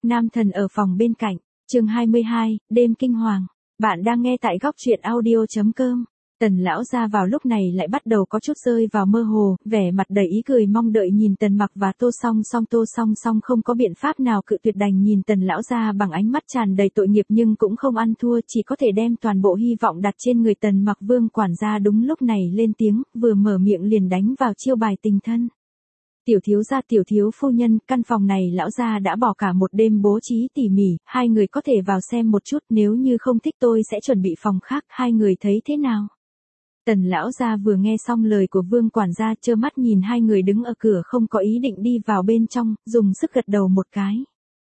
Nam thần ở phòng bên cạnh, chương 22, đêm kinh hoàng. Bạn đang nghe tại góc truyện audio.com. Tần lão gia vào lúc này lại bắt đầu có chút rơi vào mơ hồ, vẻ mặt đầy ý cười mong đợi nhìn Tần Mặc và Tô Song Song không có biện pháp nào cự tuyệt đành nhìn Tần lão gia bằng ánh mắt tràn đầy tội nghiệp nhưng cũng không ăn thua, chỉ có thể đem toàn bộ hy vọng đặt trên người Tần Mặc. Vương quản gia đúng lúc này lên tiếng, vừa mở miệng liền đánh vào chiêu bài tình thân. Tiểu thiếu gia, tiểu thiếu phu nhân, căn phòng này lão gia đã bỏ cả một đêm bố trí tỉ mỉ, hai người có thể vào xem một chút, nếu như không thích tôi sẽ chuẩn bị phòng khác, hai người thấy thế nào? Tần lão gia vừa nghe xong lời của Vương quản gia trơ mắt nhìn hai người đứng ở cửa không có ý định đi vào bên trong, dùng sức gật đầu một cái.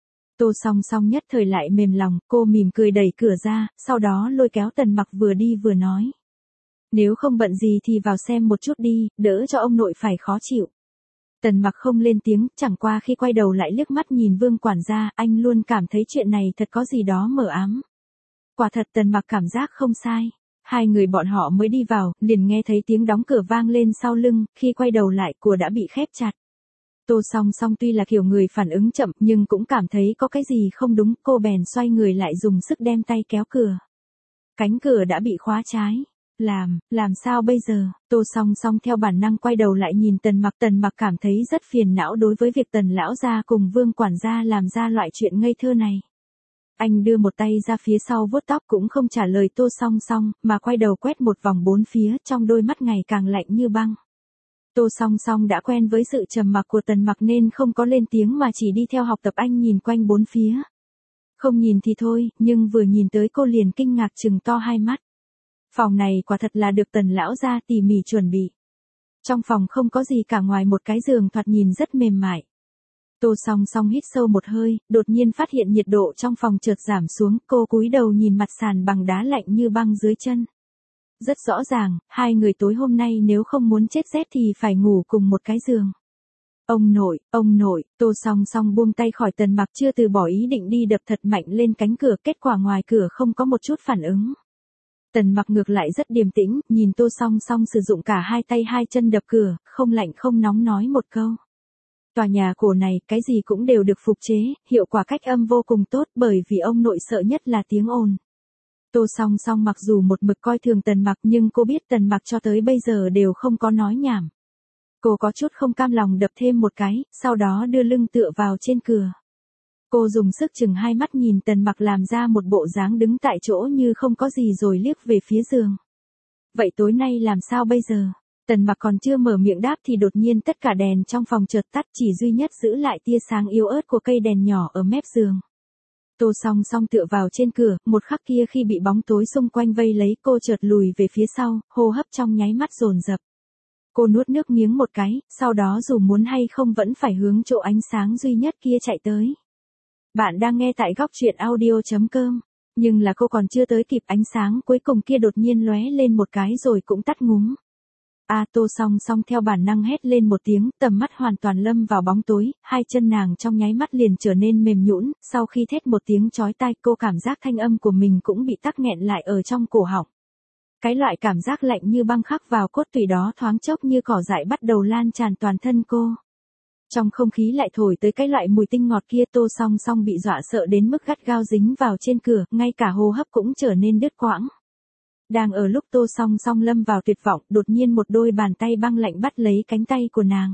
Tô Song Song nhất thời lại mềm lòng, cô mỉm cười đẩy cửa ra, sau đó lôi kéo Tần Mặc vừa đi vừa nói. Nếu không bận gì thì vào xem một chút đi, đỡ cho ông nội phải khó chịu. Tần Mặc không lên tiếng, chẳng qua khi quay đầu lại liếc mắt nhìn Vương quản gia, anh luôn cảm thấy chuyện này thật có gì đó mờ ám. Quả thật Tần Mặc cảm giác không sai. Hai người bọn họ mới đi vào, liền nghe thấy tiếng đóng cửa vang lên sau lưng, khi quay đầu lại cửa đã bị khép chặt. Tô Song Song tuy là kiểu người phản ứng chậm nhưng cũng cảm thấy có cái gì không đúng, cô bèn xoay người lại dùng sức đem tay kéo cửa. Cánh cửa đã bị khóa trái. Làm sao bây giờ? Tô Song Song theo bản năng quay đầu lại nhìn Tần Mặc cảm thấy rất phiền não đối với việc Tần lão gia cùng Vương quản gia làm ra loại chuyện ngây thơ này. Anh đưa một tay ra phía sau vuốt tóc cũng không trả lời Tô Song Song, mà quay đầu quét một vòng bốn phía, trong đôi mắt ngày càng lạnh như băng. Tô Song Song đã quen với sự trầm mặc của Tần Mặc nên không có lên tiếng mà chỉ đi theo học tập anh nhìn quanh bốn phía. Không nhìn thì thôi, nhưng vừa nhìn tới cô liền kinh ngạc trừng to hai mắt. Phòng này quả thật là được Tần lão gia tỉ mỉ chuẩn bị. Trong phòng không có gì cả ngoài một cái giường thoạt nhìn rất mềm mại. Tô Song Song hít sâu một hơi, đột nhiên phát hiện nhiệt độ trong phòng chợt giảm xuống, cô cúi đầu nhìn mặt sàn bằng đá lạnh như băng dưới chân. Rất rõ ràng, hai người tối hôm nay nếu không muốn chết rét thì phải ngủ cùng một cái giường. Ông nội, Tô Song Song buông tay khỏi Tần Mặc chưa từ bỏ ý định đi đập thật mạnh lên cánh cửa, kết quả ngoài cửa không có một chút phản ứng. Tần Mặc ngược lại rất điềm tĩnh, nhìn Tô Song Song sử dụng cả hai tay hai chân đập cửa, không lạnh không nóng nói một câu. Tòa nhà cổ này, cái gì cũng đều được phục chế, hiệu quả cách âm vô cùng tốt bởi vì ông nội sợ nhất là tiếng ồn. Tô Song Song mặc dù một mực coi thường Tần Mặc nhưng cô biết Tần Mặc cho tới bây giờ đều không có nói nhảm. Cô có chút không cam lòng đập thêm một cái, sau đó đưa lưng tựa vào trên cửa. Cô dùng sức chừng hai mắt nhìn Tần Mặc làm ra một bộ dáng đứng tại chỗ như không có gì rồi liếc về phía giường. Vậy tối nay làm sao bây giờ? Tần Mặc còn chưa mở miệng đáp thì đột nhiên tất cả đèn trong phòng chợt tắt, chỉ duy nhất giữ lại tia sáng yếu ớt của cây đèn nhỏ ở mép giường. Tô Song Song tựa vào trên cửa, một khắc kia khi bị bóng tối xung quanh vây lấy cô chợt lùi về phía sau, hô hấp trong nháy mắt dồn dập. Cô nuốt nước miếng một cái, sau đó dù muốn hay không vẫn phải hướng chỗ ánh sáng duy nhất kia chạy tới. Bạn đang nghe tại góc truyện audio.com, nhưng là cô còn chưa tới kịp ánh sáng cuối cùng kia đột nhiên lóe lên một cái rồi cũng tắt ngúm. Tô Song Song theo bản năng hét lên một tiếng, tầm mắt hoàn toàn lâm vào bóng tối, hai chân nàng trong nháy mắt liền trở nên mềm nhũn, sau khi thét một tiếng chói tai cô cảm giác thanh âm của mình cũng bị tắc nghẹn lại ở trong cổ họng. Cái loại cảm giác lạnh như băng khắc vào cốt tủy đó thoáng chốc như cỏ dại bắt đầu lan tràn toàn thân cô. Trong không khí lại thổi tới cái loại mùi tinh ngọt kia, Tô Song Song bị dọa sợ đến mức gắt gao dính vào trên cửa, ngay cả hô hấp cũng trở nên đứt quãng. Đang ở lúc Tô Song Song lâm vào tuyệt vọng, đột nhiên một đôi bàn tay băng lạnh bắt lấy cánh tay của nàng.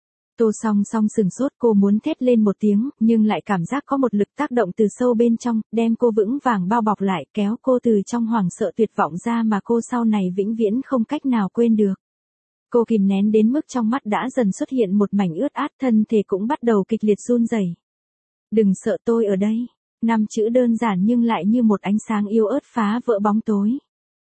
Tô Song Song sừng sốt, cô muốn thét lên một tiếng, nhưng lại cảm giác có một lực tác động từ sâu bên trong, đem cô vững vàng bao bọc lại, kéo cô từ trong hoảng sợ tuyệt vọng ra mà cô sau này vĩnh viễn không cách nào quên được. Cô kìm nén đến mức trong mắt đã dần xuất hiện một mảnh ướt át, thân thể cũng bắt đầu kịch liệt run rẩy. Đừng sợ, tôi ở đây. 5 chữ đơn giản nhưng lại như một ánh sáng yếu ớt phá vỡ bóng tối.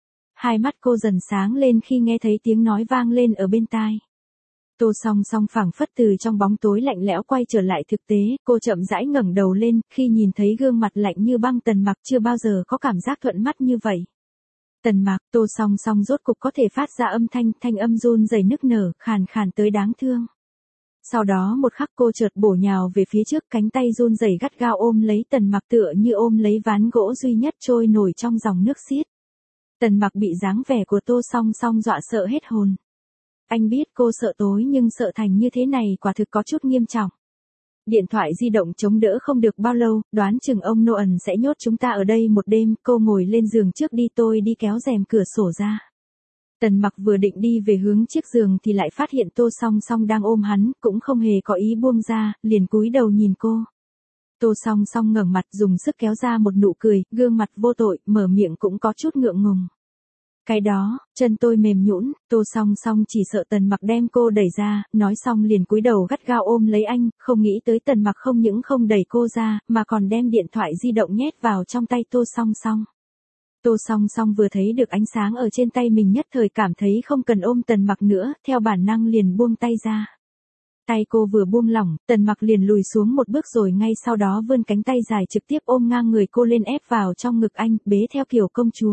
Hai mắt cô dần sáng lên khi nghe thấy tiếng nói vang lên ở bên tai. Tô Song Song phảng phất từ trong bóng tối lạnh lẽo quay trở lại thực tế, cô chậm rãi ngẩng đầu lên, khi nhìn thấy gương mặt lạnh như băng Tần Mặc chưa bao giờ có cảm giác thuận mắt như vậy. Tần Mặc, Tô Song Song rốt cục có thể phát ra thanh âm run rẩy nức nở, khàn khàn tới đáng thương. Sau đó một khắc cô chợt bổ nhào về phía trước, cánh tay run rẩy gắt gao ôm lấy Tần Mặc tựa như ôm lấy ván gỗ duy nhất trôi nổi trong dòng nước xiết. Tần Mặc bị dáng vẻ của Tô Song Song dọa sợ hết hồn. Anh biết cô sợ tối nhưng sợ thành như thế này quả thực có chút nghiêm trọng. Điện thoại di động chống đỡ không được bao lâu, đoán chừng ông Noel sẽ nhốt chúng ta ở đây một đêm, cô ngồi lên giường trước đi, tôi đi kéo rèm cửa sổ ra. Tần Mặc vừa định đi về hướng chiếc giường thì lại phát hiện Tô Song Song đang ôm hắn, cũng không hề có ý buông ra, liền cúi đầu nhìn cô. Tô Song Song ngẩng mặt dùng sức kéo ra một nụ cười, gương mặt vô tội, mở miệng cũng có chút ngượng ngùng. Cái đó, chân tôi mềm nhũn, Tô Song Song chỉ sợ Tần Mặc đem cô đẩy ra, nói xong liền cúi đầu gắt gao ôm lấy anh, không nghĩ tới Tần Mặc không những không đẩy cô ra, mà còn đem điện thoại di động nhét vào trong tay Tô Song Song. Tô Song Song vừa thấy được ánh sáng ở trên tay mình nhất thời cảm thấy không cần ôm Tần Mặc nữa, theo bản năng liền buông tay ra. Tay cô vừa buông lỏng, Tần Mặc liền lùi xuống một bước rồi ngay sau đó vươn cánh tay dài trực tiếp ôm ngang người cô lên ép vào trong ngực anh, bế theo kiểu công chúa.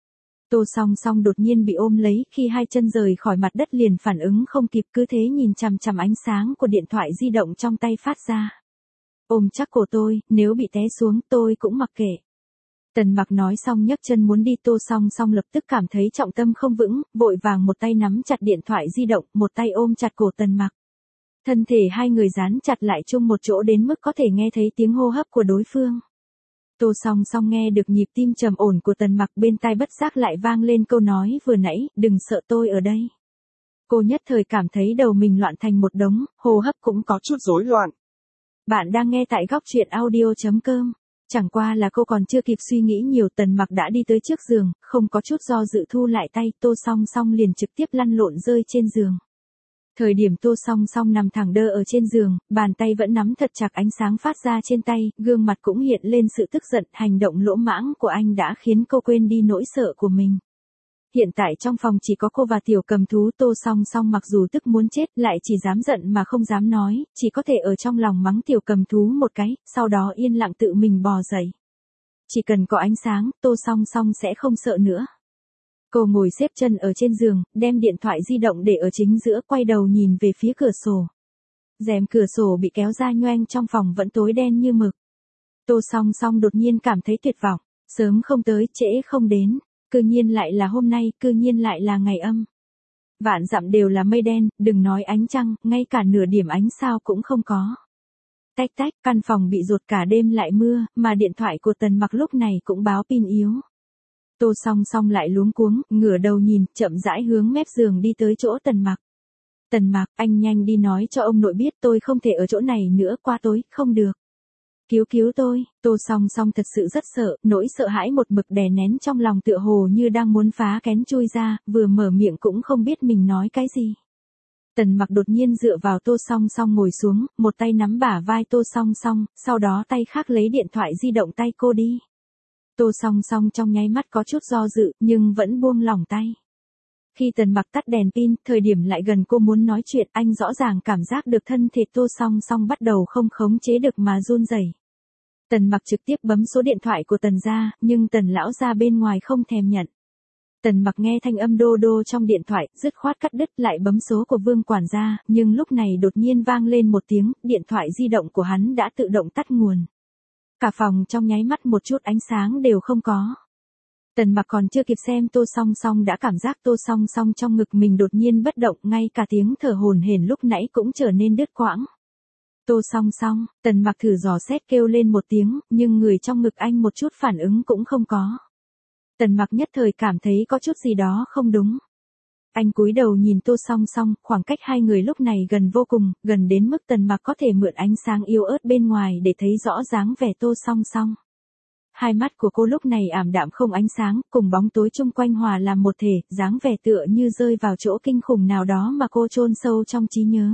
Tô Song Song đột nhiên bị ôm lấy, khi hai chân rời khỏi mặt đất liền phản ứng không kịp, cứ thế nhìn chằm chằm ánh sáng của điện thoại di động trong tay phát ra. Ôm chắc cổ tôi, nếu bị té xuống tôi cũng mặc kệ. Tần Mặc nói xong nhấc chân muốn đi, Tô Song Song lập tức cảm thấy trọng tâm không vững, vội vàng một tay nắm chặt điện thoại di động, một tay ôm chặt cổ Tần Mặc. Thân thể hai người dán chặt lại chung một chỗ đến mức có thể nghe thấy tiếng hô hấp của đối phương. Tô Song Song nghe được nhịp tim trầm ổn của Tần Mặc, bên tai bất giác lại vang lên câu nói vừa nãy, đừng sợ tôi ở đây. Cô nhất thời cảm thấy đầu mình loạn thành một đống, hô hấp cũng có chút rối loạn. Bạn đang nghe tại góc truyện audio.com. Chẳng qua là cô còn chưa kịp suy nghĩ nhiều, Tần Mặc đã đi tới trước giường, không có chút do dự thu lại tay, Tô Song Song liền trực tiếp lăn lộn rơi trên giường. Thời điểm Tô Song Song nằm thẳng đơ ở trên giường, bàn tay vẫn nắm thật chặt ánh sáng phát ra trên tay, gương mặt cũng hiện lên sự tức giận, hành động lỗ mãng của anh đã khiến cô quên đi nỗi sợ của mình. Hiện tại trong phòng chỉ có cô và tiểu cầm thú, Tô Song Song mặc dù tức muốn chết, lại chỉ dám giận mà không dám nói, chỉ có thể ở trong lòng mắng tiểu cầm thú một cái, sau đó yên lặng tự mình bò dậy. Chỉ cần có ánh sáng, Tô Song Song sẽ không sợ nữa. Cô ngồi xếp chân ở trên giường, đem điện thoại di động để ở chính giữa, quay đầu nhìn về phía cửa sổ. Rèm cửa sổ bị kéo ra nhoeng, trong phòng vẫn tối đen như mực. Tô Song Song đột nhiên cảm thấy tuyệt vọng, sớm không tới, trễ không đến, cư nhiên lại là hôm nay, cư nhiên lại là ngày âm. Vạn dặm đều là mây đen, đừng nói ánh trăng, ngay cả nửa điểm ánh sao cũng không có. Tách tách, căn phòng bị dột cả đêm lại mưa, mà điện thoại của Tần Mặc lúc này cũng báo pin yếu. Tô Song Song lại luống cuống, ngửa đầu nhìn, chậm rãi hướng mép giường đi tới chỗ Tần Mặc. Tần Mặc, anh nhanh đi nói cho ông nội biết tôi không thể ở chỗ này nữa, qua tối, không được. Cứu cứu tôi, Tô Song Song thật sự rất sợ, nỗi sợ hãi một mực đè nén trong lòng tựa hồ như đang muốn phá kén chui ra, vừa mở miệng cũng không biết mình nói cái gì. Tần Mặc đột nhiên dựa vào Tô Song Song ngồi xuống, một tay nắm bả vai Tô Song Song, sau đó tay khác lấy điện thoại di động tay cô đi. Tô Song Song trong nháy mắt có chút do dự, nhưng vẫn buông lỏng tay. Khi Tần Mặc tắt đèn pin, thời điểm lại gần cô muốn nói chuyện, anh rõ ràng cảm giác được thân thể Tô Song Song bắt đầu không khống chế được mà run rẩy. Tần Mặc trực tiếp bấm số điện thoại của Tần gia, nhưng Tần lão gia bên ngoài không thèm nhận. Tần Mặc nghe thanh âm đô đô trong điện thoại, dứt khoát cắt đứt, lại bấm số của Vương quản gia, nhưng lúc này đột nhiên vang lên một tiếng, điện thoại di động của hắn đã tự động tắt nguồn. Cả phòng trong nháy mắt một chút ánh sáng đều không có. Tần Mặc còn chưa kịp xem Tô Song Song đã cảm giác Tô Song Song trong ngực mình đột nhiên bất động, ngay cả tiếng thở hổn hển lúc nãy cũng trở nên đứt quãng. Tô Song Song, Tần Mặc thử dò xét kêu lên một tiếng, nhưng người trong ngực anh một chút phản ứng cũng không có. Tần Mặc nhất thời cảm thấy có chút gì đó không đúng. Anh cúi đầu nhìn Tô Song Song, khoảng cách hai người lúc này gần vô cùng, gần đến mức Tần Mặc có thể mượn ánh sáng yếu ớt bên ngoài để thấy rõ dáng vẻ Tô Song Song. Hai mắt của cô lúc này ảm đạm không ánh sáng, cùng bóng tối chung quanh hòa làm một thể, dáng vẻ tựa như rơi vào chỗ kinh khủng nào đó mà cô chôn sâu trong trí nhớ.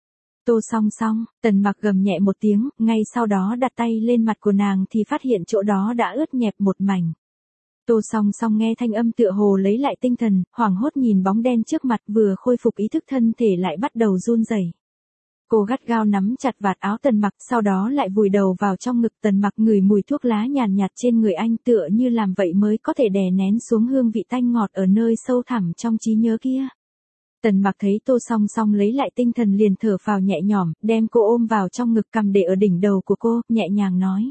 Tô Song Song, Tần Mặc gầm nhẹ một tiếng, ngay sau đó đặt tay lên mặt của nàng thì phát hiện chỗ đó đã ướt nhẹp một mảnh. Tô Song Song nghe thanh âm tựa hồ lấy lại tinh thần, hoảng hốt nhìn bóng đen trước mặt, vừa khôi phục ý thức thân thể lại bắt đầu run rẩy. Cô gắt gao nắm chặt vạt áo Tần Mặc, sau đó lại vùi đầu vào trong ngực Tần Mặc, ngửi mùi thuốc lá nhàn nhạt trên người anh, tựa như làm vậy mới có thể đè nén xuống hương vị tanh ngọt ở nơi sâu thẳm trong trí nhớ kia. Tần Mặc thấy Tô Song Song lấy lại tinh thần liền thở phào nhẹ nhõm, đem cô ôm vào trong ngực, cầm để ở đỉnh đầu của cô, nhẹ nhàng nói.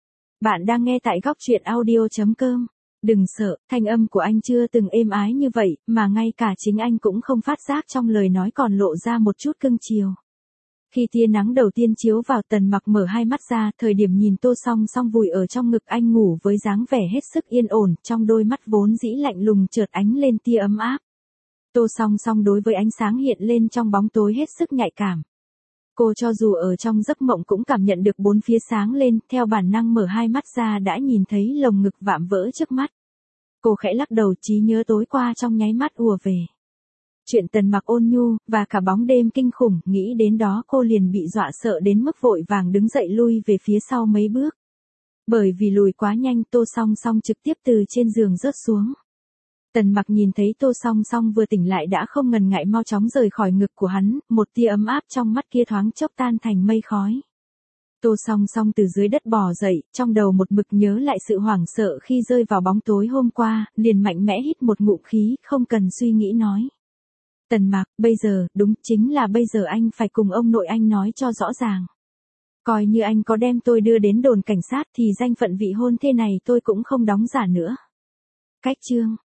Bạn đang nghe tại góc truyện audio.com. Đừng sợ, thanh âm của anh chưa từng êm ái như vậy, mà ngay cả chính anh cũng không phát giác trong lời nói còn lộ ra một chút cưng chiều. Khi tia nắng đầu tiên chiếu vào, Tần Mặc mở hai mắt ra, thời điểm nhìn Tô Song Song vùi ở trong ngực anh ngủ với dáng vẻ hết sức yên ổn, trong đôi mắt vốn dĩ lạnh lùng chợt ánh lên tia ấm áp. Tô Song Song đối với ánh sáng hiện lên trong bóng tối hết sức nhạy cảm. Cô cho dù ở trong giấc mộng cũng cảm nhận được bốn phía sáng lên, theo bản năng mở hai mắt ra đã nhìn thấy lồng ngực vạm vỡ trước mắt. Cô khẽ lắc đầu, trí nhớ tối qua trong nháy mắt ùa về. Chuyện Tần Mặc ôn nhu, và cả bóng đêm kinh khủng, nghĩ đến đó cô liền bị dọa sợ đến mức vội vàng đứng dậy lui về phía sau mấy bước. Bởi vì lùi quá nhanh, Tô Song Song trực tiếp từ trên giường rớt xuống. Tần Mặc nhìn thấy Tô Song Song vừa tỉnh lại đã không ngần ngại mau chóng rời khỏi ngực của hắn, một tia ấm áp trong mắt kia thoáng chốc tan thành mây khói. Tô Song Song từ dưới đất bò dậy, trong đầu một mực nhớ lại sự hoảng sợ khi rơi vào bóng tối hôm qua, liền mạnh mẽ hít một ngụm khí, không cần suy nghĩ nói. Tần Mặc, bây giờ, đúng chính là bây giờ anh phải cùng ông nội anh nói cho rõ ràng. Coi như anh có đem tôi đưa đến đồn cảnh sát thì danh phận vị hôn thê này tôi cũng không đóng giả nữa. Cách chương